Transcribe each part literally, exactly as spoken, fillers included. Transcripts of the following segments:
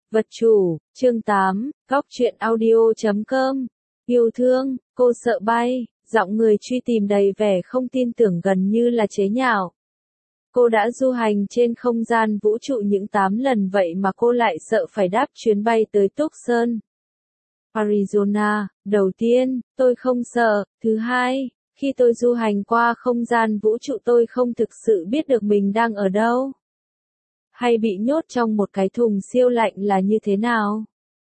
Vật chủ, chương tám, góc truyện audio chấm com. Yêu thương, cô sợ bay, giọng người truy tìm đầy vẻ không tin tưởng gần như là chế nhạo. Cô đã du hành trên không gian vũ trụ những tám lần vậy mà cô lại sợ phải đáp chuyến bay tới Tucson, Arizona. Đầu tiên, tôi không sợ. Thứ hai, khi tôi du hành qua không gian vũ trụ tôi không thực sự biết được mình đang ở đâu. Hay bị nhốt trong một cái thùng siêu lạnh là như thế nào.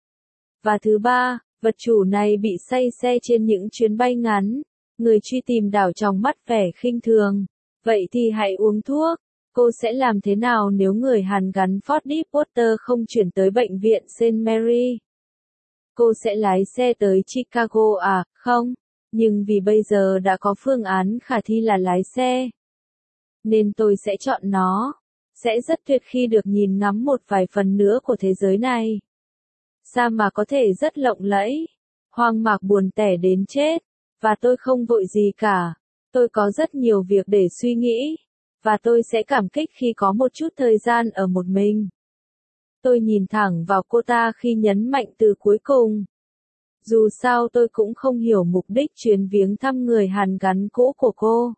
Và thứ ba, vật chủ này bị say xe trên những chuyến bay ngắn. Người truy tìm đảo tròng mắt vẻ khinh thường. Vậy thì hãy uống thuốc. Cô sẽ làm thế nào nếu người Hàn gắn Ford Deepwater không chuyển tới bệnh viện Saint Mary? Cô sẽ lái xe tới Chicago à, không? Nhưng vì bây giờ đã có phương án khả thi là lái xe, nên tôi sẽ chọn nó. Sẽ rất tuyệt khi được nhìn ngắm một vài phần nữa của thế giới này. Sa mạc có thể rất lộng lẫy, hoang mạc buồn tẻ đến chết, và tôi không vội gì cả. Tôi có rất nhiều việc để suy nghĩ, và tôi sẽ cảm kích khi có một chút thời gian ở một mình. Tôi nhìn thẳng vào cô ta khi nhấn mạnh từ cuối cùng. Dù sao tôi cũng không hiểu mục đích chuyến viếng thăm người Hàn gắn cũ của cô.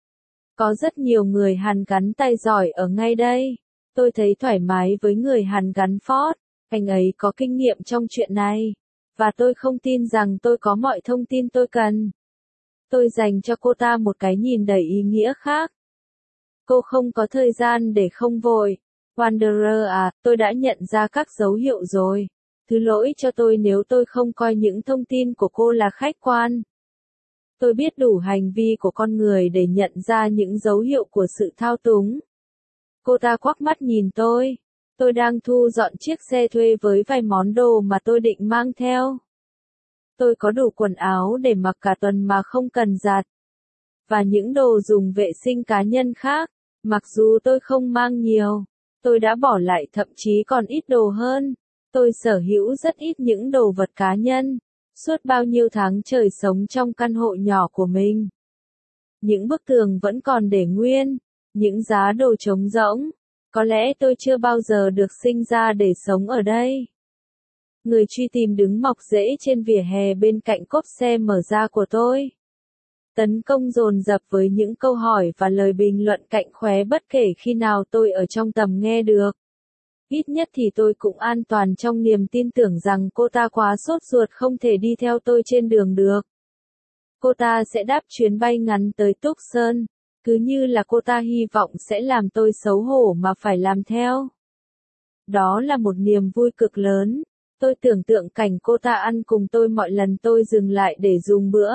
Có rất nhiều người Hàn gắn tay giỏi ở ngay đây. Tôi thấy thoải mái với người Hàn gắn Ford. Anh ấy có kinh nghiệm trong chuyện này. Và tôi không tin rằng tôi có mọi thông tin tôi cần. Tôi dành cho cô ta một cái nhìn đầy ý nghĩa khác. Cô không có thời gian để không vội. Wanderer à, tôi đã nhận ra các dấu hiệu rồi. Thứ lỗi cho tôi nếu tôi không coi những thông tin của cô là khách quan. Tôi biết đủ hành vi của con người để nhận ra những dấu hiệu của sự thao túng. Cô ta quắc mắt nhìn tôi. Tôi đang thu dọn chiếc xe thuê với vài món đồ mà tôi định mang theo. Tôi có đủ quần áo để mặc cả tuần mà không cần giặt. Và những đồ dùng vệ sinh cá nhân khác. Mặc dù tôi không mang nhiều, tôi đã bỏ lại thậm chí còn ít đồ hơn. Tôi sở hữu rất ít những đồ vật cá nhân. Suốt bao nhiêu tháng trời sống trong căn hộ nhỏ của mình. Những bức tường vẫn còn để nguyên, những giá đồ trống rỗng. Có lẽ tôi chưa bao giờ được sinh ra để sống ở đây. Người truy tìm đứng mọc rễ trên vỉa hè bên cạnh cốp xe mở ra của tôi. Tấn công dồn dập với những câu hỏi và lời bình luận cạnh khóe bất kể khi nào tôi ở trong tầm nghe được. Ít nhất thì tôi cũng an toàn trong niềm tin tưởng rằng cô ta quá sốt ruột không thể đi theo tôi trên đường được. Cô ta sẽ đáp chuyến bay ngắn tới Tucson, cứ như là cô ta hy vọng sẽ làm tôi xấu hổ mà phải làm theo. Đó là một niềm vui cực lớn. Tôi tưởng tượng cảnh cô ta ăn cùng tôi mọi lần tôi dừng lại để dùng bữa.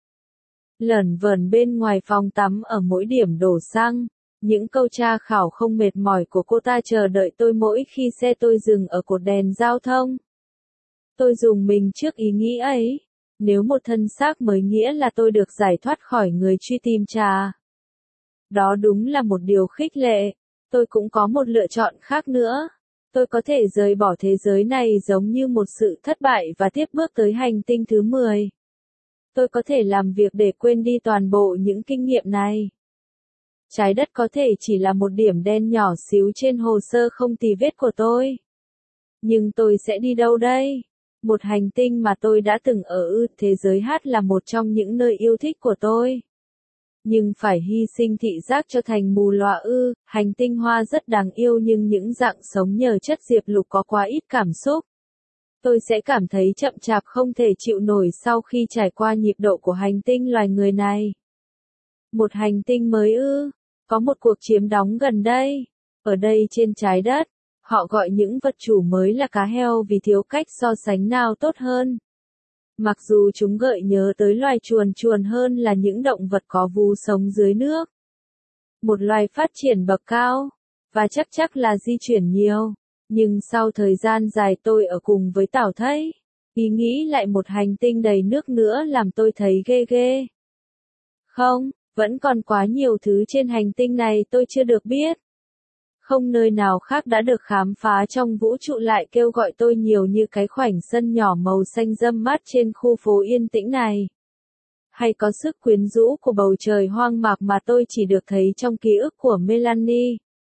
Lởn vởn bên ngoài phòng tắm ở mỗi điểm đổ xăng. Những câu tra khảo không mệt mỏi của cô ta chờ đợi tôi mỗi khi xe tôi dừng ở cột đèn giao thông. Tôi dùng mình trước ý nghĩ ấy. Nếu một thân xác mới nghĩa là tôi được giải thoát khỏi người truy tìm trà. Đó đúng là một điều khích lệ. Tôi cũng có một lựa chọn khác nữa. Tôi có thể rời bỏ thế giới này giống như một sự thất bại và tiếp bước tới hành tinh thứ mười. Tôi có thể làm việc để quên đi toàn bộ những kinh nghiệm này. Trái đất có thể chỉ là một điểm đen nhỏ xíu trên hồ sơ không tì vết của tôi. Nhưng tôi sẽ đi đâu đây? Một hành tinh mà tôi đã từng ở ư, thế giới hát là một trong những nơi yêu thích của tôi. Nhưng phải hy sinh thị giác cho thành mù lòa ư, hành tinh hoa rất đáng yêu nhưng những dạng sống nhờ chất diệp lục có quá ít cảm xúc. Tôi sẽ cảm thấy chậm chạp không thể chịu nổi sau khi trải qua nhịp độ của hành tinh loài người này. Một hành tinh mới ư? Có một cuộc chiếm đóng gần đây. Ở đây trên trái đất, họ gọi những vật chủ mới là cá heo vì thiếu cách so sánh nào tốt hơn. Mặc dù chúng gợi nhớ tới loài chuồn chuồn hơn là những động vật có vú sống dưới nước. Một loài phát triển bậc cao, và chắc chắc là di chuyển nhiều. Nhưng sau thời gian dài tôi ở cùng với Tảo Thấy, ý nghĩ lại một hành tinh đầy nước nữa làm tôi thấy ghê ghê. Không. Vẫn còn quá nhiều thứ trên hành tinh này tôi chưa được biết. Không nơi nào khác đã được khám phá trong vũ trụ lại kêu gọi tôi nhiều như cái khoảnh sân nhỏ màu xanh râm mát trên khu phố yên tĩnh này. Hay có sức quyến rũ của bầu trời hoang mạc mà tôi chỉ được thấy trong ký ức của Melanie.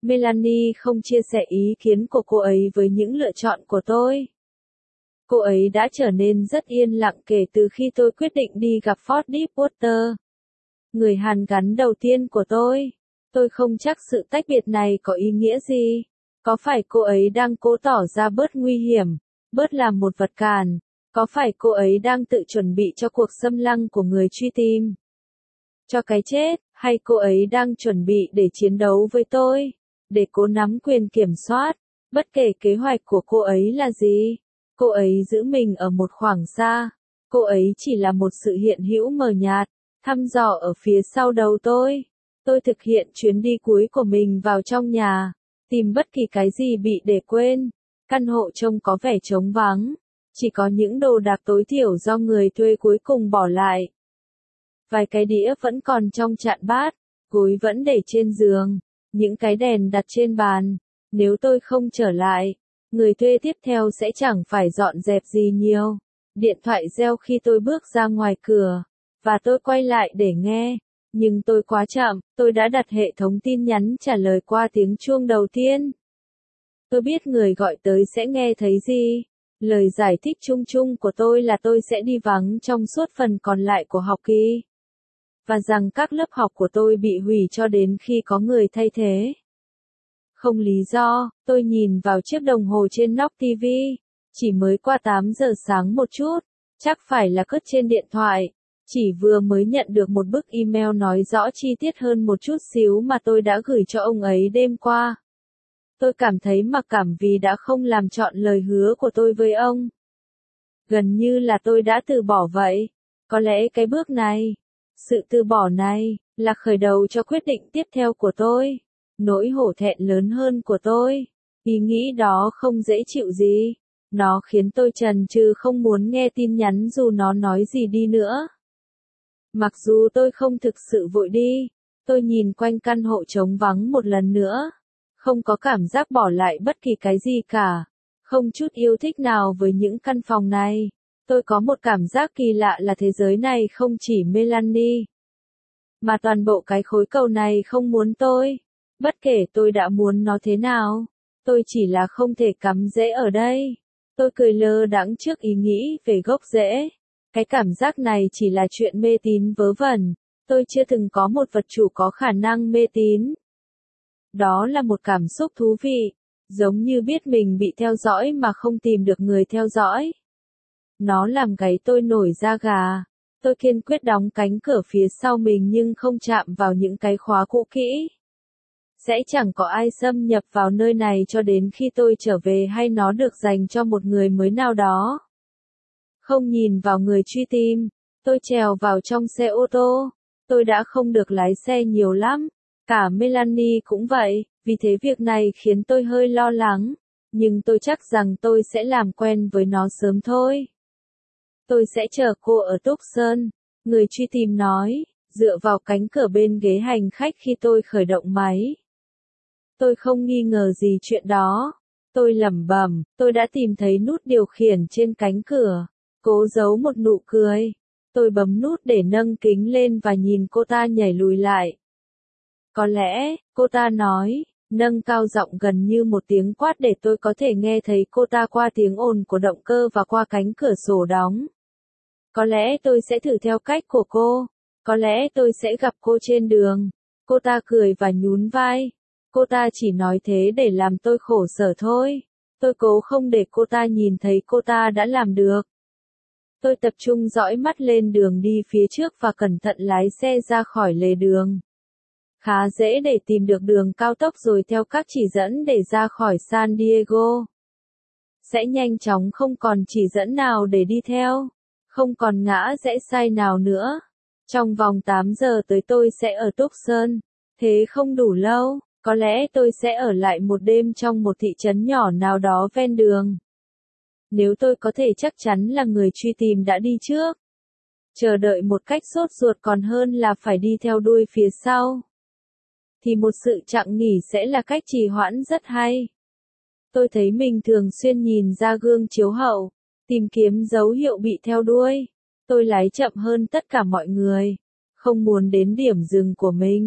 Melanie không chia sẻ ý kiến của cô ấy với những lựa chọn của tôi. Cô ấy đã trở nên rất yên lặng kể từ khi tôi quyết định đi gặp Ford Deepwater, người hàn gắn đầu tiên của tôi. Tôi không chắc sự tách biệt này có ý nghĩa gì. Có phải cô ấy đang cố tỏ ra bớt nguy hiểm, bớt làm một vật cản? Có phải cô ấy đang tự chuẩn bị cho cuộc xâm lăng của người truy tìm? Cho cái chết, hay cô ấy đang chuẩn bị để chiến đấu với tôi, để cố nắm quyền kiểm soát? Bất kể kế hoạch của cô ấy là gì, cô ấy giữ mình ở một khoảng xa. Cô ấy chỉ là một sự hiện hữu mờ nhạt, thăm dò ở phía sau đầu tôi. Tôi thực hiện chuyến đi cuối của mình vào trong nhà, tìm bất kỳ cái gì bị để quên. Căn hộ trông có vẻ trống vắng, chỉ có những đồ đạc tối thiểu do người thuê cuối cùng bỏ lại. Vài cái đĩa vẫn còn trong chạn bát, gối vẫn để trên giường, những cái đèn đặt trên bàn. Nếu tôi không trở lại, người thuê tiếp theo sẽ chẳng phải dọn dẹp gì nhiều. Điện thoại reo khi tôi bước ra ngoài cửa, và tôi quay lại để nghe. Nhưng tôi quá chậm, tôi đã đặt hệ thống tin nhắn trả lời qua tiếng chuông đầu tiên. Tôi biết người gọi tới sẽ nghe thấy gì. Lời giải thích chung chung của tôi là tôi sẽ đi vắng trong suốt phần còn lại của học kỳ. Và rằng các lớp học của tôi bị hủy cho đến khi có người thay thế. Không lý do, tôi nhìn vào chiếc đồng hồ trên nóc ti vi. Chỉ mới qua tám giờ sáng một chút, chắc phải là cất trên điện thoại. Chỉ vừa mới nhận được một bức email nói rõ chi tiết hơn một chút xíu mà tôi đã gửi cho ông ấy đêm qua. Tôi cảm thấy mặc cảm vì đã không làm trọn lời hứa của tôi với ông. Gần như là tôi đã từ bỏ vậy. Có lẽ cái bước này, sự từ bỏ này, là khởi đầu cho quyết định tiếp theo của tôi. Nỗi hổ thẹn lớn hơn của tôi. Ý nghĩ đó không dễ chịu gì. Nó khiến tôi chần chừ không muốn nghe tin nhắn dù nó nói gì đi nữa. Mặc dù tôi không thực sự vội đi, tôi nhìn quanh căn hộ trống vắng một lần nữa. Không có cảm giác bỏ lại bất kỳ cái gì cả. Không chút yêu thích nào với những căn phòng này. Tôi có một cảm giác kỳ lạ là thế giới này không chỉ Melanie, mà toàn bộ cái khối cầu này không muốn tôi. Bất kể tôi đã muốn nó thế nào, tôi chỉ là không thể cắm rễ ở đây. Tôi cười lơ đãng trước ý nghĩ về gốc rễ. Cái cảm giác này chỉ là chuyện mê tín vớ vẩn. Tôi chưa từng có một vật chủ có khả năng mê tín. Đó là một cảm xúc thú vị, giống như biết mình bị theo dõi mà không tìm được người theo dõi. Nó làm gáy tôi nổi da gà. Tôi kiên quyết đóng cánh cửa phía sau mình nhưng không chạm vào những cái khóa cũ kỹ. Sẽ chẳng có ai xâm nhập vào nơi này cho đến khi tôi trở về hay nó được dành cho một người mới nào đó. Không nhìn vào người truy tìm, tôi trèo vào trong xe ô tô. Tôi đã không được lái xe nhiều lắm. Cả Melanie cũng vậy, vì thế việc này khiến tôi hơi lo lắng. Nhưng tôi chắc rằng tôi sẽ làm quen với nó sớm thôi. Tôi sẽ chờ cô ở Tucson, người truy tìm nói, dựa vào cánh cửa bên ghế hành khách khi tôi khởi động máy. Tôi không nghi ngờ gì chuyện đó. Tôi lẩm bẩm, tôi đã tìm thấy nút điều khiển trên cánh cửa. Cố giấu một nụ cười. Tôi bấm nút để nâng kính lên và nhìn cô ta nhảy lùi lại. Có lẽ, cô ta nói, nâng cao giọng gần như một tiếng quát để tôi có thể nghe thấy cô ta qua tiếng ồn của động cơ và qua cánh cửa sổ đóng. Có lẽ tôi sẽ thử theo cách của cô. Có lẽ tôi sẽ gặp cô trên đường. Cô ta cười và nhún vai. Cô ta chỉ nói thế để làm tôi khổ sở thôi. Tôi cố không để cô ta nhìn thấy cô ta đã làm được. Tôi tập trung dõi mắt lên đường đi phía trước và cẩn thận lái xe ra khỏi lề đường. Khá dễ để tìm được đường cao tốc rồi theo các chỉ dẫn để ra khỏi San Diego. Sẽ nhanh chóng không còn chỉ dẫn nào để đi theo. Không còn ngã rẽ sai nào nữa. Trong vòng tám giờ tới tôi sẽ ở Tucson. Thế không đủ lâu. Có lẽ tôi sẽ ở lại một đêm trong một thị trấn nhỏ nào đó ven đường. Nếu tôi có thể chắc chắn là người truy tìm đã đi trước. Chờ đợi một cách sốt ruột còn hơn là phải đi theo đuôi phía sau. Thì một sự chặng nghỉ sẽ là cách trì hoãn rất hay. Tôi thấy mình thường xuyên nhìn ra gương chiếu hậu, tìm kiếm dấu hiệu bị theo đuôi. Tôi lái chậm hơn tất cả mọi người. Không muốn đến điểm dừng của mình.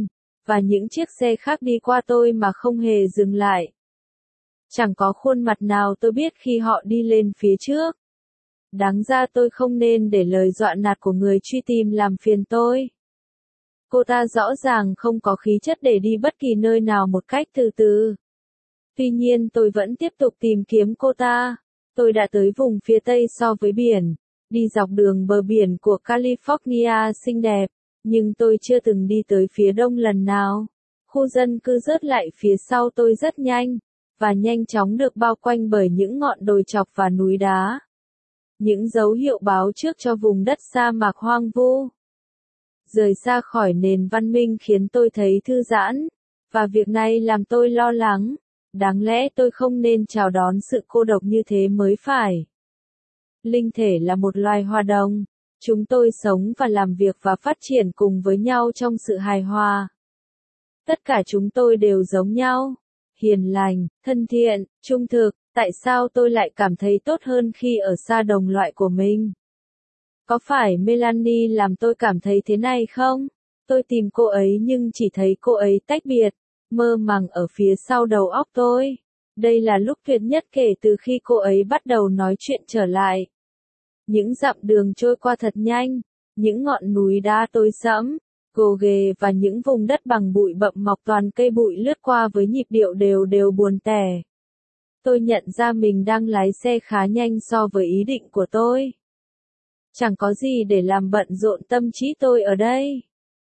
và những chiếc xe khác đi qua tôi mà không hề dừng lại. Chẳng có khuôn mặt nào tôi biết khi họ đi lên phía trước. Đáng ra tôi không nên để lời dọa nạt của người truy tìm làm phiền tôi. Cô ta rõ ràng không có khí chất để đi bất kỳ nơi nào một cách từ từ. Tuy nhiên tôi vẫn tiếp tục tìm kiếm cô ta. Tôi đã tới vùng phía tây so với biển, đi dọc đường bờ biển của California xinh đẹp, nhưng tôi chưa từng đi tới phía đông lần nào. Khu dân cư rớt lại phía sau tôi rất nhanh, và nhanh chóng được bao quanh bởi những ngọn đồi chọc và núi đá. Những dấu hiệu báo trước cho vùng đất sa mạc hoang vu. Rời xa khỏi nền văn minh khiến tôi thấy thư giãn, và việc này làm tôi lo lắng. Đáng lẽ tôi không nên chào đón sự cô độc như thế mới phải. Linh thể là một loài hòa đồng. Chúng tôi sống và làm việc và phát triển cùng với nhau trong sự hài hòa. Tất cả chúng tôi đều giống nhau. Hiền lành, thân thiện, trung thực. Tại sao tôi lại cảm thấy tốt hơn khi ở xa đồng loại của mình? Có phải Melanie làm tôi cảm thấy thế này không? Tôi tìm cô ấy nhưng chỉ thấy cô ấy tách biệt, mơ màng ở phía sau đầu óc tôi. Đây là lúc tuyệt nhất kể từ khi cô ấy bắt đầu nói chuyện trở lại. Những dặm đường trôi qua thật nhanh, những ngọn núi đá tối sẫm, gồ ghề và những vùng đất bằng bụi bặm mọc toàn cây bụi lướt qua với nhịp điệu đều đều buồn tẻ. Tôi nhận ra mình đang lái xe khá nhanh so với ý định của tôi. Chẳng có gì để làm bận rộn tâm trí tôi ở đây.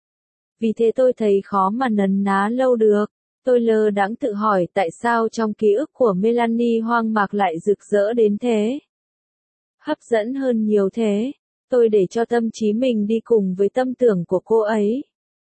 Vì thế tôi thấy khó mà nấn ná lâu được. Tôi lơ đãng tự hỏi tại sao trong ký ức của Melanie hoang mạc lại rực rỡ đến thế. Hấp dẫn hơn nhiều thế. Tôi để cho tâm trí mình đi cùng với tâm tưởng của cô ấy.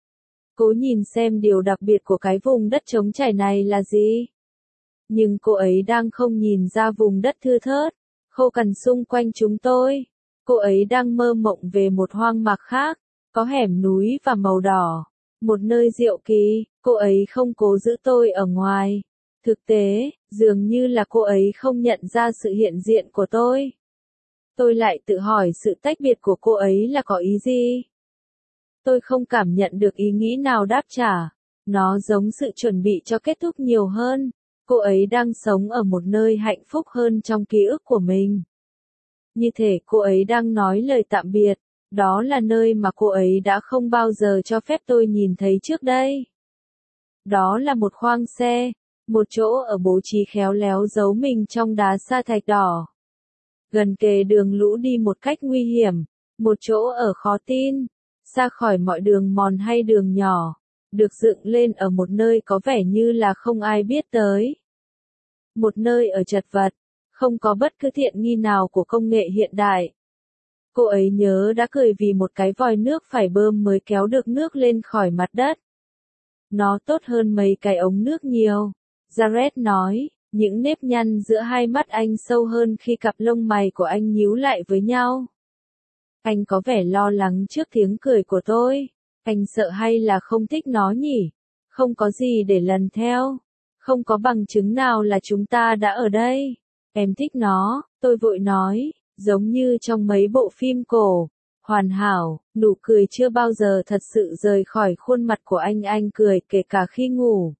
Cố nhìn xem điều đặc biệt của cái vùng đất trống trải này là gì. Nhưng cô ấy đang không nhìn ra vùng đất thưa thớt, khô cằn xung quanh chúng tôi. Cô ấy đang mơ mộng về một hoang mạc khác, có hẻm núi và màu đỏ. Một nơi diệu kỳ, cô ấy không cố giữ tôi ở ngoài. Thực tế, dường như là cô ấy không nhận ra sự hiện diện của tôi. Tôi lại tự hỏi sự tách biệt của cô ấy là có ý gì? Tôi không cảm nhận được ý nghĩ nào đáp trả. Nó giống sự chuẩn bị cho kết thúc nhiều hơn. Cô ấy đang sống ở một nơi hạnh phúc hơn trong ký ức của mình. Như thể cô ấy đang nói lời tạm biệt. Đó là nơi mà cô ấy đã không bao giờ cho phép tôi nhìn thấy trước đây. Đó là một khoang xe, một chỗ ở bố trí khéo léo giấu mình trong đá sa thạch đỏ. Gần kề đường lũ đi một cách nguy hiểm, một chỗ ở khó tin, xa khỏi mọi đường mòn hay đường nhỏ, được dựng lên ở một nơi có vẻ như là không ai biết tới. Một nơi ở chật vật, không có bất cứ tiện nghi nào của công nghệ hiện đại. Cô ấy nhớ đã cười vì một cái vòi nước phải bơm mới kéo được nước lên khỏi mặt đất. Nó tốt hơn mấy cái ống nước nhiều. Jared nói, những nếp nhăn giữa hai mắt anh sâu hơn khi cặp lông mày của anh nhíu lại với nhau. Anh có vẻ lo lắng trước tiếng cười của tôi. Anh sợ hay là không thích nó nhỉ? Không có gì để lần theo. Không có bằng chứng nào là chúng ta đã ở đây. Em thích nó, tôi vội nói. Giống như trong mấy bộ phim cổ, hoàn hảo, nụ cười chưa bao giờ thật sự rời khỏi khuôn mặt của anh. Anh cười kể cả khi ngủ.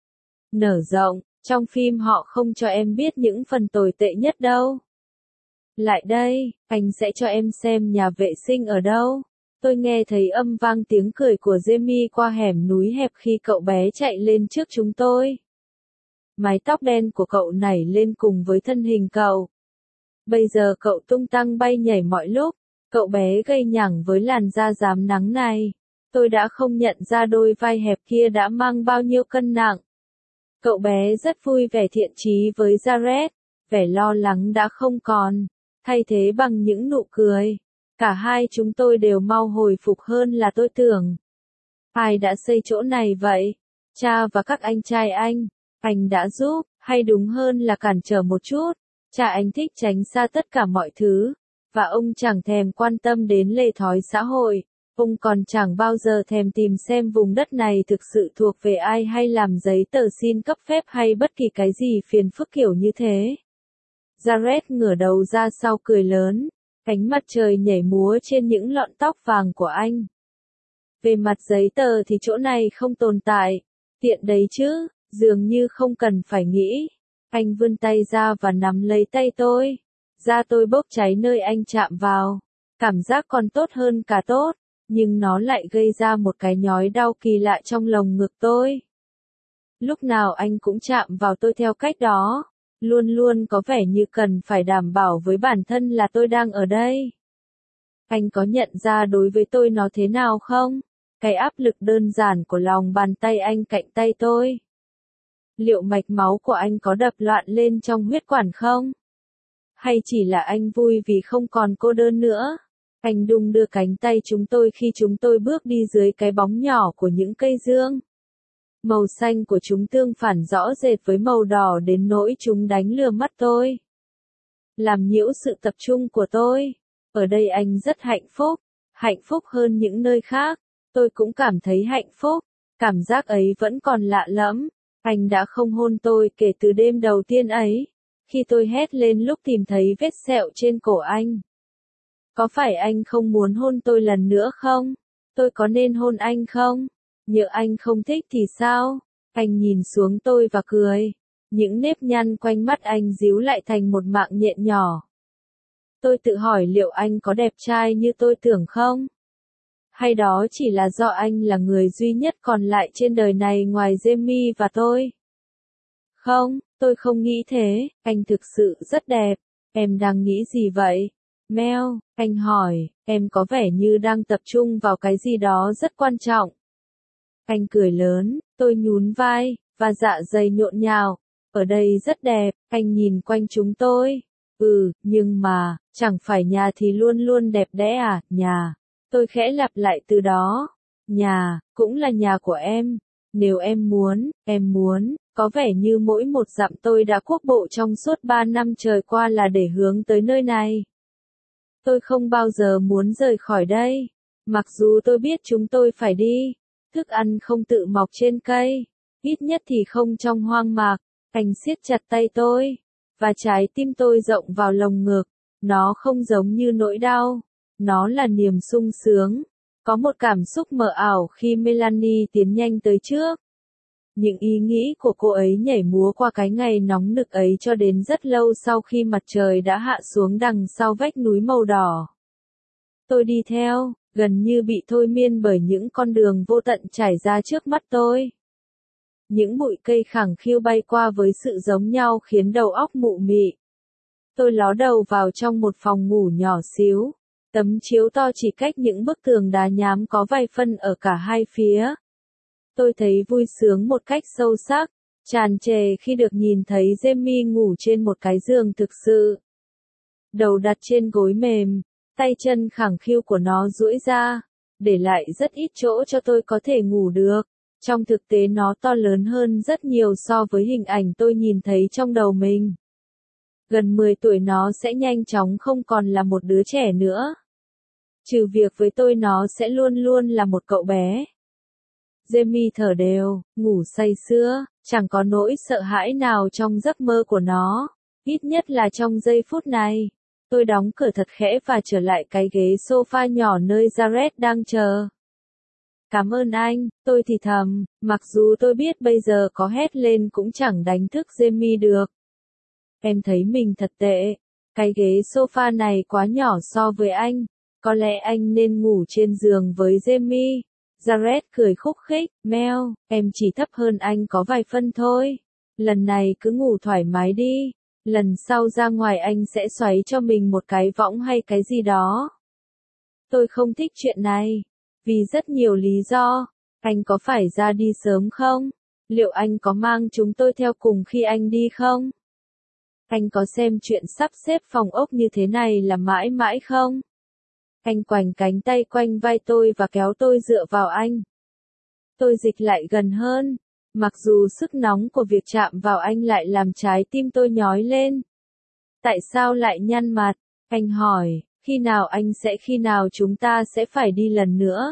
Nở rộng, trong phim họ không cho em biết những phần tồi tệ nhất đâu. Lại đây, anh sẽ cho em xem nhà vệ sinh ở đâu. Tôi nghe thấy âm vang tiếng cười của Jamie qua hẻm núi hẹp khi cậu bé chạy lên trước chúng tôi. Mái tóc đen của cậu nảy lên cùng với thân hình cậu. Bây giờ cậu tung tăng bay nhảy mọi lúc, cậu bé gây nhẳng với làn da rám nắng này. Tôi đã không nhận ra đôi vai hẹp kia đã mang bao nhiêu cân nặng. Cậu bé rất vui vẻ thiện chí với Jared, vẻ lo lắng đã không còn, thay thế bằng những nụ cười. Cả hai chúng tôi đều mau hồi phục hơn là tôi tưởng. Ai đã xây chỗ này vậy? Cha và các anh trai anh. Anh đã giúp, hay đúng hơn là cản trở một chút. Cha anh thích tránh xa tất cả mọi thứ, và ông chẳng thèm quan tâm đến lề thói xã hội. Ông còn chẳng bao giờ thèm tìm xem vùng đất này thực sự thuộc về ai hay làm giấy tờ xin cấp phép hay bất kỳ cái gì phiền phức kiểu như thế. Jared ngửa đầu ra sau cười lớn, ánh mặt trời nhảy múa trên những lọn tóc vàng của anh. Về mặt giấy tờ thì chỗ này không tồn tại. Tiện đấy chứ, dường như không cần phải nghĩ. Anh vươn tay ra và nắm lấy tay tôi. Da tôi bốc cháy nơi anh chạm vào. Cảm giác còn tốt hơn cả tốt, nhưng nó lại gây ra một cái nhói đau kỳ lạ trong lồng ngực tôi. Lúc nào anh cũng chạm vào tôi theo cách đó. Luôn luôn có vẻ như cần phải đảm bảo với bản thân là tôi đang ở đây. Anh có nhận ra đối với tôi nó thế nào không? Cái áp lực đơn giản của lòng bàn tay anh cạnh tay tôi. Liệu mạch máu của anh có đập loạn lên trong huyết quản không? Hay chỉ là anh vui vì không còn cô đơn nữa? Anh đung đưa cánh tay chúng tôi khi chúng tôi bước đi dưới cái bóng nhỏ của những cây dương. Màu xanh của chúng tương phản rõ rệt với màu đỏ đến nỗi chúng đánh lừa mắt tôi. Làm nhiễu sự tập trung của tôi. Ở đây anh rất hạnh phúc. Hạnh phúc hơn những nơi khác. Tôi cũng cảm thấy hạnh phúc. Cảm giác ấy vẫn còn lạ lẫm. Anh đã không hôn tôi kể từ đêm đầu tiên ấy. Khi tôi hét lên lúc tìm thấy vết sẹo trên cổ anh. Có phải anh không muốn hôn tôi lần nữa không? Tôi có nên hôn anh không? Nhỡ anh không thích thì sao? Anh nhìn xuống tôi và cười. Những nếp nhăn quanh mắt anh díu lại thành một mạng nhện nhỏ. Tôi tự hỏi liệu anh có đẹp trai như tôi tưởng không? Hay đó chỉ là do anh là người duy nhất còn lại trên đời này ngoài Jamie và tôi? Không, tôi không nghĩ thế, anh thực sự rất đẹp. Em đang nghĩ gì vậy? Mel, anh hỏi, em có vẻ như đang tập trung vào cái gì đó rất quan trọng. Anh cười lớn, tôi nhún vai, và dạ dày nhộn nhào. Ở đây rất đẹp, anh nhìn quanh chúng tôi. Ừ, nhưng mà, chẳng phải nhà thì luôn luôn đẹp đẽ à, nhà. Tôi khẽ lặp lại từ đó. Nhà, cũng là nhà của em. Nếu em muốn, em muốn, có vẻ như mỗi một dặm tôi đã cuốc bộ trong suốt ba năm trời qua là để hướng tới nơi này. Tôi không bao giờ muốn rời khỏi đây. Mặc dù tôi biết chúng tôi phải đi. Thức ăn không tự mọc trên cây. Ít nhất thì không trong hoang mạc. Anh siết chặt tay tôi. Và trái tim tôi rộng vào lồng ngực. Nó không giống như nỗi đau. Nó là niềm sung sướng. Có một cảm xúc mờ ảo khi Melanie tiến nhanh tới trước. Những ý nghĩ của cô ấy nhảy múa qua cái ngày nóng nực ấy cho đến rất lâu sau khi mặt trời đã hạ xuống đằng sau vách núi màu đỏ. Tôi đi theo, gần như bị thôi miên bởi những con đường vô tận trải ra trước mắt tôi. Những bụi cây khẳng khiu bay qua với sự giống nhau khiến đầu óc mụ mị. Tôi ló đầu vào trong một phòng ngủ nhỏ xíu. Tấm chiếu to chỉ cách những bức tường đá nhám có vài phân ở cả hai phía. Tôi thấy vui sướng một cách sâu sắc, tràn trề khi được nhìn thấy Jamie ngủ trên một cái giường thực sự. Đầu đặt trên gối mềm, tay chân khẳng khiu của nó duỗi ra, để lại rất ít chỗ cho tôi có thể ngủ được. Trong thực tế nó to lớn hơn rất nhiều so với hình ảnh tôi nhìn thấy trong đầu mình. Gần mười tuổi nó sẽ nhanh chóng không còn là một đứa trẻ nữa. Trừ việc với tôi nó sẽ luôn luôn là một cậu bé. Jamie thở đều, ngủ say sưa, chẳng có nỗi sợ hãi nào trong giấc mơ của nó, ít nhất là trong giây phút này. Tôi đóng cửa thật khẽ và trở lại cái ghế sofa nhỏ nơi Jared đang chờ. Cảm ơn anh, tôi thì thầm, mặc dù tôi biết bây giờ có hét lên cũng chẳng đánh thức Jamie được. Em thấy mình thật tệ, cái ghế sofa này quá nhỏ so với anh, có lẽ anh nên ngủ trên giường với Jamie. Jared cười khúc khích, Mel, em chỉ thấp hơn anh có vài phân thôi. Lần này cứ ngủ thoải mái đi. Lần sau ra ngoài anh sẽ xoáy cho mình một cái võng hay cái gì đó. Tôi không thích chuyện này. Vì rất nhiều lý do. Anh có phải ra đi sớm không? Liệu anh có mang chúng tôi theo cùng khi anh đi không? Anh có xem chuyện sắp xếp phòng ốc như thế này là mãi mãi không? Anh quành cánh tay quanh vai tôi và kéo tôi dựa vào anh. Tôi dịch lại gần hơn. Mặc dù sức nóng của việc chạm vào anh lại làm trái tim tôi nhói lên. Tại sao lại nhăn mặt? Anh hỏi, khi nào anh sẽ khi nào chúng ta sẽ phải đi lần nữa?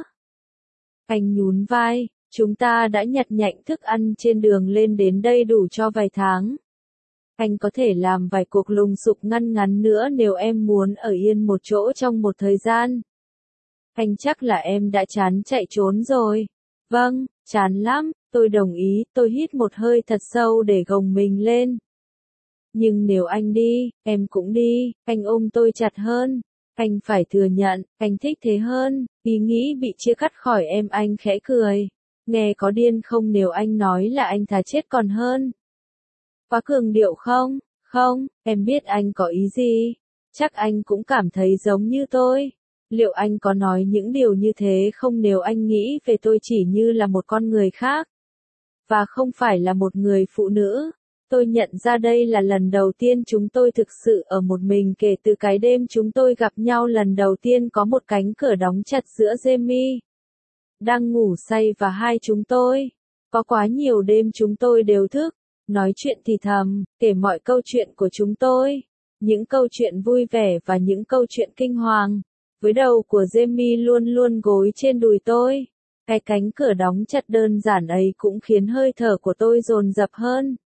Anh nhún vai, chúng ta đã nhặt nhạnh thức ăn trên đường lên đến đây đủ cho vài tháng. Anh có thể làm vài cuộc lùng sục ngăn ngắn nữa nếu em muốn ở yên một chỗ trong một thời gian. Anh chắc là em đã chán chạy trốn rồi. Vâng, chán lắm, tôi đồng ý, tôi hít một hơi thật sâu để gồng mình lên. Nhưng nếu anh đi, em cũng đi, anh ôm tôi chặt hơn. Anh phải thừa nhận, anh thích thế hơn. Ý nghĩ bị chia cắt khỏi em, anh khẽ cười. Nghe có điên không nếu anh nói là anh thà chết còn hơn. Quá cường điệu không? Không, em biết anh có ý gì. Chắc anh cũng cảm thấy giống như tôi. Liệu anh có nói những điều như thế không nếu anh nghĩ về tôi chỉ như là một con người khác? Và không phải là một người phụ nữ. Tôi nhận ra đây là lần đầu tiên chúng tôi thực sự ở một mình kể từ cái đêm chúng tôi gặp nhau lần đầu tiên, có một cánh cửa đóng chặt giữa Jamie đang ngủ say và hai chúng tôi. Có quá nhiều đêm chúng tôi đều thức, nói chuyện thì thầm, kể mọi câu chuyện của chúng tôi. Những câu chuyện vui vẻ và những câu chuyện kinh hoàng. Với đầu của Jamie luôn luôn gối trên đùi tôi. Cái cánh cửa đóng chặt đơn giản ấy cũng khiến hơi thở của tôi dồn dập hơn.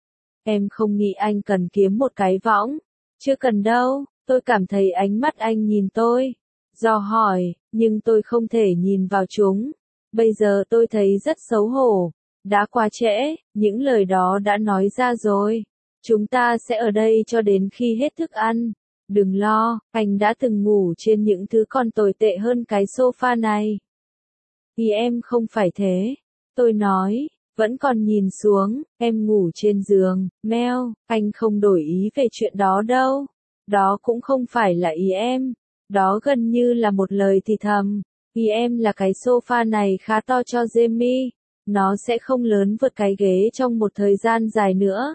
Em không nghĩ anh cần kiếm một cái võng. Chưa cần đâu, tôi cảm thấy ánh mắt anh nhìn tôi. Dò hỏi, nhưng tôi không thể nhìn vào chúng. Bây giờ tôi thấy rất xấu hổ. Đã quá trễ, những lời đó đã nói ra rồi. Chúng ta sẽ ở đây cho đến khi hết thức ăn. Đừng lo, anh đã từng ngủ trên những thứ còn tồi tệ hơn cái sofa này. Vì em không phải thế. Tôi nói, vẫn còn nhìn xuống, em ngủ trên giường. Mel, anh không đổi ý về chuyện đó đâu. Đó cũng không phải là ý em. Đó gần như là một lời thì thầm. Ý em là cái sofa này khá to cho Jamie. Nó sẽ không lớn vượt cái ghế trong một thời gian dài nữa.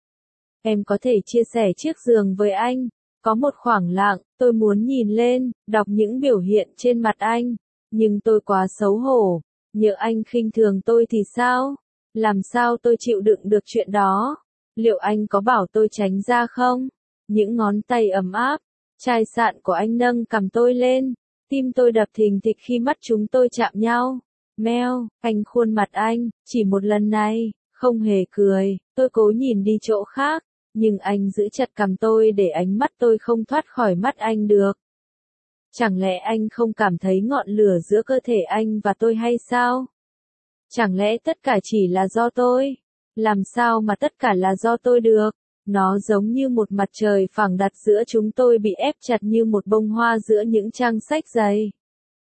Em có thể chia sẻ chiếc giường với anh. Có một khoảng lặng, tôi muốn nhìn lên, đọc những biểu hiện trên mặt anh. Nhưng tôi quá xấu hổ. Nhỡ anh khinh thường tôi thì sao? Làm sao tôi chịu đựng được chuyện đó? Liệu anh có bảo tôi tránh ra không? Những ngón tay ấm áp, chai sạn của anh nâng cằm tôi lên. Tim tôi đập thình thịch khi mắt chúng tôi chạm nhau. Mel, anh khuôn mặt anh, chỉ một lần này, không hề cười. Tôi cố nhìn đi chỗ khác, nhưng anh giữ chặt cằm tôi để ánh mắt tôi không thoát khỏi mắt anh được. Chẳng lẽ anh không cảm thấy ngọn lửa giữa cơ thể anh và tôi hay sao? Chẳng lẽ tất cả chỉ là do tôi? Làm sao mà tất cả là do tôi được? Nó giống như một mặt trời phẳng đặt giữa chúng tôi bị ép chặt như một bông hoa giữa những trang sách dày.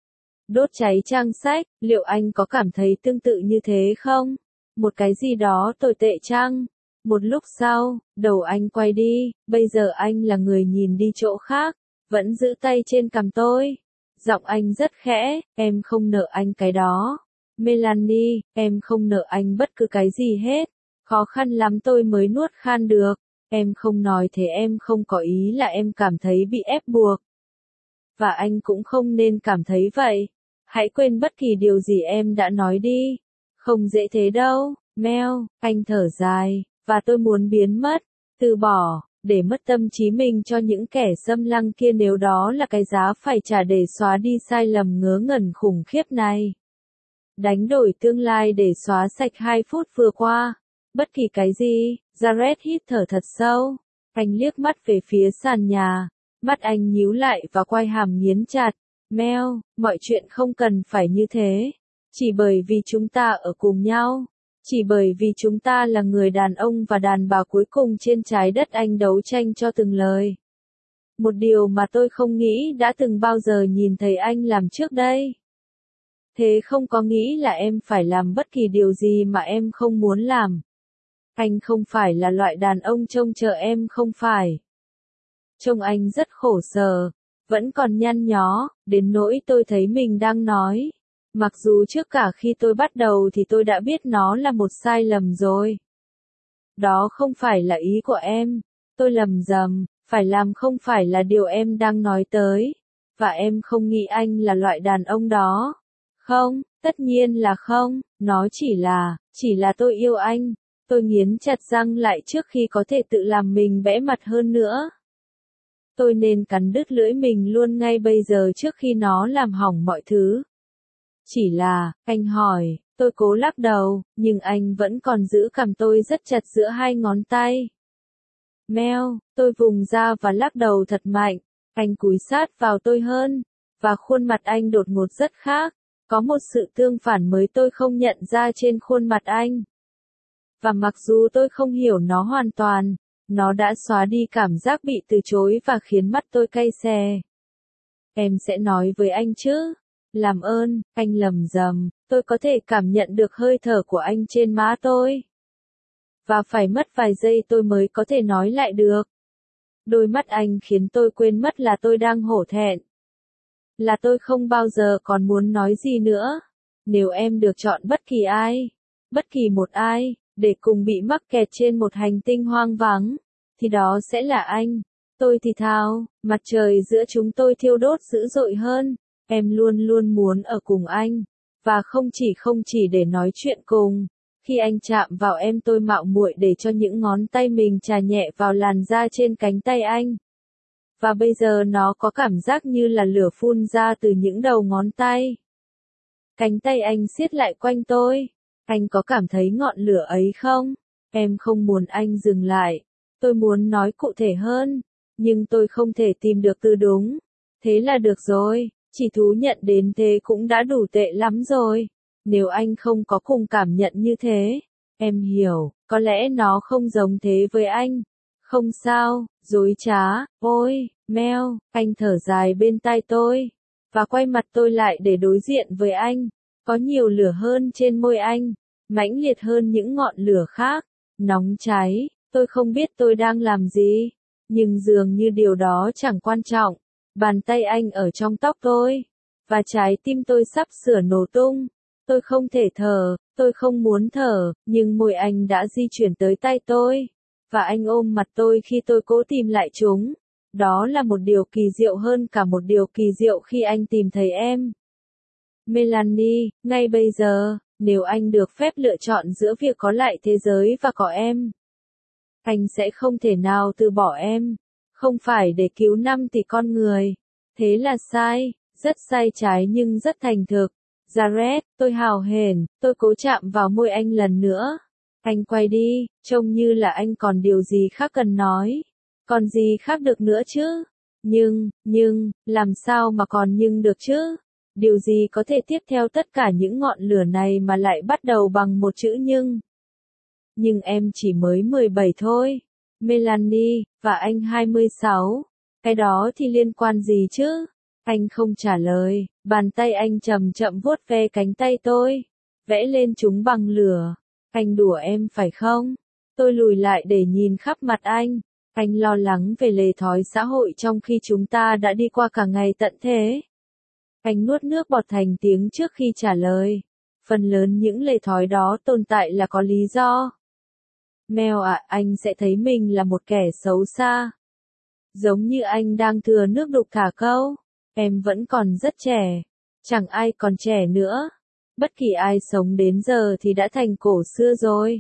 Đốt cháy trang sách, liệu anh có cảm thấy tương tự như thế không? Một cái gì đó tồi tệ chăng? Một lúc sau, đầu anh quay đi, bây giờ anh là người nhìn đi chỗ khác, vẫn giữ tay trên cằm tôi. Giọng anh rất khẽ, em không nợ anh cái đó. Melanie, em không nợ anh bất cứ cái gì hết. Khó khăn lắm tôi mới nuốt khan được. Em không nói thế, em không có ý là em cảm thấy bị ép buộc. Và anh cũng không nên cảm thấy vậy. Hãy quên bất kỳ điều gì em đã nói đi. Không dễ thế đâu, Mel, anh thở dài, và tôi muốn biến mất, từ bỏ, để mất tâm trí mình cho những kẻ xâm lăng kia nếu đó là cái giá phải trả để xóa đi sai lầm ngớ ngẩn khủng khiếp này. Đánh đổi tương lai để xóa sạch hai phút vừa qua. Bất kỳ cái gì, Jared hít thở thật sâu. Anh liếc mắt về phía sàn nhà. Mắt anh nhíu lại và quai hàm nghiến chặt. Mel, mọi chuyện không cần phải như thế. Chỉ bởi vì chúng ta ở cùng nhau. Chỉ bởi vì chúng ta là người đàn ông và đàn bà cuối cùng trên trái đất, anh đấu tranh cho từng lời. Một điều mà tôi không nghĩ đã từng bao giờ nhìn thấy anh làm trước đây. Thế không có nghĩ là em phải làm bất kỳ điều gì mà em không muốn làm. Anh không phải là loại đàn ông trông chờ em, không phải. Trông anh rất khổ sở, vẫn còn nhăn nhó, đến nỗi tôi thấy mình đang nói. Mặc dù trước cả khi tôi bắt đầu thì tôi đã biết nó là một sai lầm rồi. Đó không phải là ý của em. Tôi lầm rầm, phải làm không phải là điều em đang nói tới. Và em không nghĩ anh là loại đàn ông đó. Không, tất nhiên là không, nó chỉ là, chỉ là tôi yêu anh. Tôi nghiến chặt răng lại trước khi có thể tự làm mình bẽ mặt hơn nữa. Tôi nên cắn đứt lưỡi mình luôn ngay bây giờ trước khi nó làm hỏng mọi thứ. Chỉ là, anh hỏi, tôi cố lắc đầu, nhưng anh vẫn còn giữ cằm tôi rất chặt giữa hai ngón tay. Mel, tôi vùng ra và lắc đầu thật mạnh. Anh cúi sát vào tôi hơn. Và khuôn mặt anh đột ngột rất khác, có một sự tương phản mới tôi không nhận ra trên khuôn mặt anh. Và mặc dù tôi không hiểu nó hoàn toàn, nó đã xóa đi cảm giác bị từ chối và khiến mắt tôi cay xè. Em sẽ nói với anh chứ? Làm ơn, anh lầm rầm, tôi có thể cảm nhận được hơi thở của anh trên má tôi. Và phải mất vài giây tôi mới có thể nói lại được. Đôi mắt anh khiến tôi quên mất là tôi đang hổ thẹn. Là tôi không bao giờ còn muốn nói gì nữa. Nếu em được chọn bất kỳ ai, bất kỳ một ai, để cùng bị mắc kẹt trên một hành tinh hoang vắng, thì đó sẽ là anh. Tôi thì thào, mặt trời giữa chúng tôi thiêu đốt dữ dội hơn, em luôn luôn muốn ở cùng anh. Và không chỉ không chỉ để nói chuyện cùng. Khi anh chạm vào em tôi mạo muội để cho những ngón tay mình chà nhẹ vào làn da trên cánh tay anh. Và bây giờ nó có cảm giác như là lửa phun ra từ những đầu ngón tay. Cánh tay anh siết lại quanh tôi. Anh có cảm thấy ngọn lửa ấy không? Em không muốn anh dừng lại. Tôi muốn nói cụ thể hơn. Nhưng tôi không thể tìm được từ đúng. Thế là được rồi. Chỉ thú nhận đến thế cũng đã đủ tệ lắm rồi. Nếu anh không có cùng cảm nhận như thế. Em hiểu, có lẽ nó không giống thế với anh. Không sao, dối trá, ôi, Mel, anh thở dài bên tai tôi. Và quay mặt tôi lại để đối diện với anh. Có nhiều lửa hơn trên môi anh. Mãnh liệt hơn những ngọn lửa khác. Nóng cháy, tôi không biết tôi đang làm gì. Nhưng dường như điều đó chẳng quan trọng. Bàn tay anh ở trong tóc tôi. Và trái tim tôi sắp sửa nổ tung. Tôi không thể thở, tôi không muốn thở, nhưng môi anh đã di chuyển tới tay tôi. Và anh ôm mặt tôi khi tôi cố tìm lại chúng. Đó là một điều kỳ diệu hơn cả một điều kỳ diệu khi anh tìm thấy em. Melanie, ngay bây giờ, nếu anh được phép lựa chọn giữa việc có lại thế giới và có em, anh sẽ không thể nào từ bỏ em. Không phải để cứu năm tỷ con người. Thế là sai, rất sai trái nhưng rất thành thực. Jared, tôi hào hển, tôi cố chạm vào môi anh lần nữa. Anh quay đi, trông như là anh còn điều gì khác cần nói. Còn gì khác được nữa chứ? Nhưng, nhưng, làm sao mà còn nhưng được chứ? Điều gì có thể tiếp theo tất cả những ngọn lửa này mà lại bắt đầu bằng một chữ nhưng? Nhưng em chỉ mới mười bảy thôi. Melanie, và anh hai mươi sáu. Cái đó thì liên quan gì chứ? Anh không trả lời, bàn tay anh chậm chậm vuốt ve cánh tay tôi, vẽ lên chúng bằng lửa. Anh đùa em phải không? Tôi lùi lại để nhìn khắp mặt anh. Anh lo lắng về lề thói xã hội trong khi chúng ta đã đi qua cả ngày tận thế. Anh nuốt nước bọt thành tiếng trước khi trả lời. Phần lớn những lề thói đó tồn tại là có lý do. Mel ạ, anh sẽ thấy mình là một kẻ xấu xa. Giống như anh đang thừa nước đục thả câu. Em vẫn còn rất trẻ. Chẳng ai còn trẻ nữa. Bất kỳ ai sống đến giờ thì đã thành cổ xưa rồi.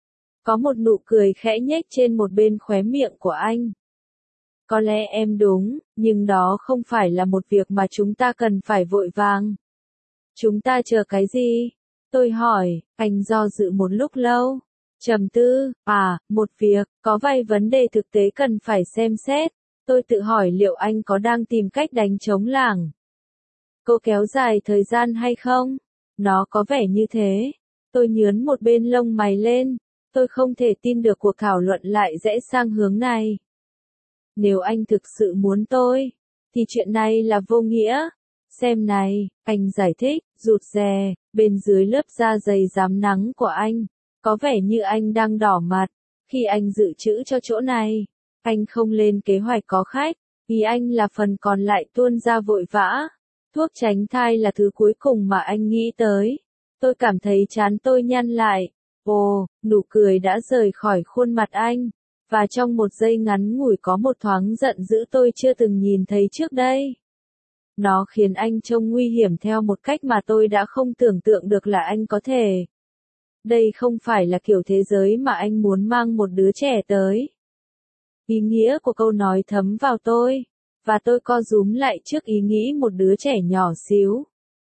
Có một nụ cười khẽ nhếch trên một bên khóe miệng của anh. Có lẽ em đúng, nhưng đó không phải là một việc mà chúng ta cần phải vội vàng. Chúng ta chờ cái gì? Tôi hỏi, anh do dự một lúc lâu. Trầm tư, à, một việc, có vài vấn đề thực tế cần phải xem xét. Tôi tự hỏi liệu anh có đang tìm cách đánh trống lảng. Cô kéo dài thời gian hay không? Nó có vẻ như thế. Tôi nhướn một bên lông mày lên. Tôi không thể tin được cuộc thảo luận lại rẽ sang hướng này. Nếu anh thực sự muốn tôi, thì chuyện này là vô nghĩa. Xem này, anh giải thích, rụt rè, bên dưới lớp da dày rám nắng của anh. Có vẻ như anh đang đỏ mặt. Khi anh dự trữ cho chỗ này, anh không lên kế hoạch có khách. Ý anh là phần còn lại tuôn ra vội vã. Thuốc tránh thai là thứ cuối cùng mà anh nghĩ tới. Tôi cảm thấy trán tôi nhăn lại. Ồ, nụ cười đã rời khỏi khuôn mặt anh. Và trong một giây ngắn ngủi có một thoáng giận dữ tôi chưa từng nhìn thấy trước đây. Nó khiến anh trông nguy hiểm theo một cách mà tôi đã không tưởng tượng được là anh có thể. Đây không phải là kiểu thế giới mà anh muốn mang một đứa trẻ tới. Ý nghĩa của câu nói thấm vào tôi. Và tôi co rúm lại trước ý nghĩ một đứa trẻ nhỏ xíu.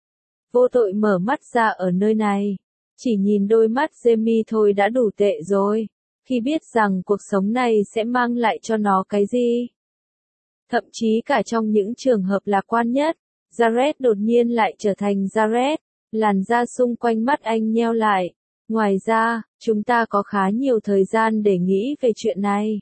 Vô tội mở mắt ra ở nơi này. Chỉ nhìn đôi mắt Jamie thôi đã đủ tệ rồi. Khi biết rằng cuộc sống này sẽ mang lại cho nó cái gì. Thậm chí cả trong những trường hợp lạc quan nhất, Jared đột nhiên lại trở thành Jared, làn da xung quanh mắt anh nheo lại. Ngoài ra, chúng ta có khá nhiều thời gian để nghĩ về chuyện này.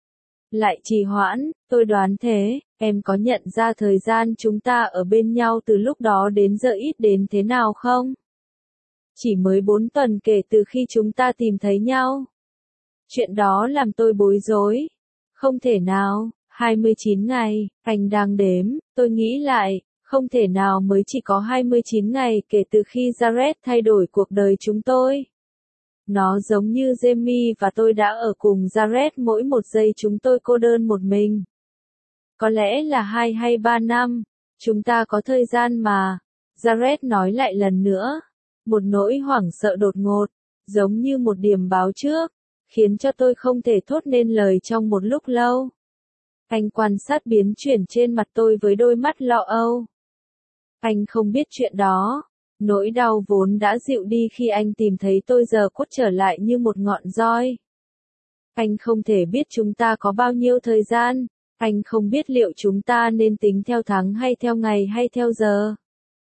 Lại trì hoãn, tôi đoán thế, em có nhận ra thời gian chúng ta ở bên nhau từ lúc đó đến giờ ít đến thế nào không? Chỉ mới bốn tuần kể từ khi chúng ta tìm thấy nhau. Chuyện đó làm tôi bối rối. Không thể nào, hai mươi chín ngày, anh đang đếm, tôi nghĩ lại, không thể nào mới chỉ có hai mươi chín ngày kể từ khi Jared thay đổi cuộc đời chúng tôi. Nó giống như Jamie và tôi đã ở cùng Jared mỗi một giây chúng tôi cô đơn một mình. Có lẽ là hai hay ba năm, chúng ta có thời gian mà. Jared nói lại lần nữa. Một nỗi hoảng sợ đột ngột, giống như một điểm báo trước, khiến cho tôi không thể thốt nên lời trong một lúc lâu. Anh quan sát biến chuyển trên mặt tôi với đôi mắt lo âu. Anh không biết chuyện đó. Nỗi đau vốn đã dịu đi khi anh tìm thấy tôi giờ quất trở lại như một ngọn roi. Anh không thể biết chúng ta có bao nhiêu thời gian. Anh không biết liệu chúng ta nên tính theo tháng hay theo ngày hay theo giờ.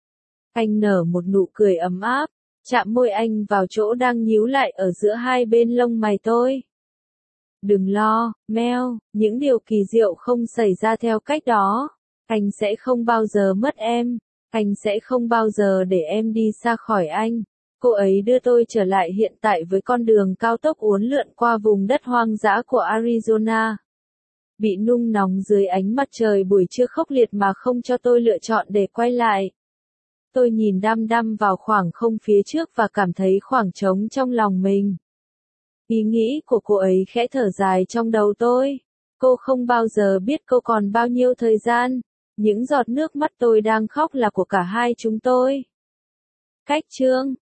Anh nở một nụ cười ấm áp, chạm môi anh vào chỗ đang nhíu lại ở giữa hai bên lông mày tôi. Đừng lo, Mel, những điều kỳ diệu không xảy ra theo cách đó. Anh sẽ không bao giờ mất em. Anh sẽ không bao giờ để em đi xa khỏi anh. Cô ấy đưa tôi trở lại hiện tại với con đường cao tốc uốn lượn qua vùng đất hoang dã của Arizona. Bị nung nóng dưới ánh mặt trời buổi trưa khốc liệt mà không cho tôi lựa chọn để quay lại. Tôi nhìn đăm đăm vào khoảng không phía trước và cảm thấy khoảng trống trong lòng mình. Ý nghĩ của cô ấy khẽ thở dài trong đầu tôi. Cô không bao giờ biết cô còn bao nhiêu thời gian. Những giọt nước mắt tôi đang khóc là của cả hai chúng tôi. Cách chương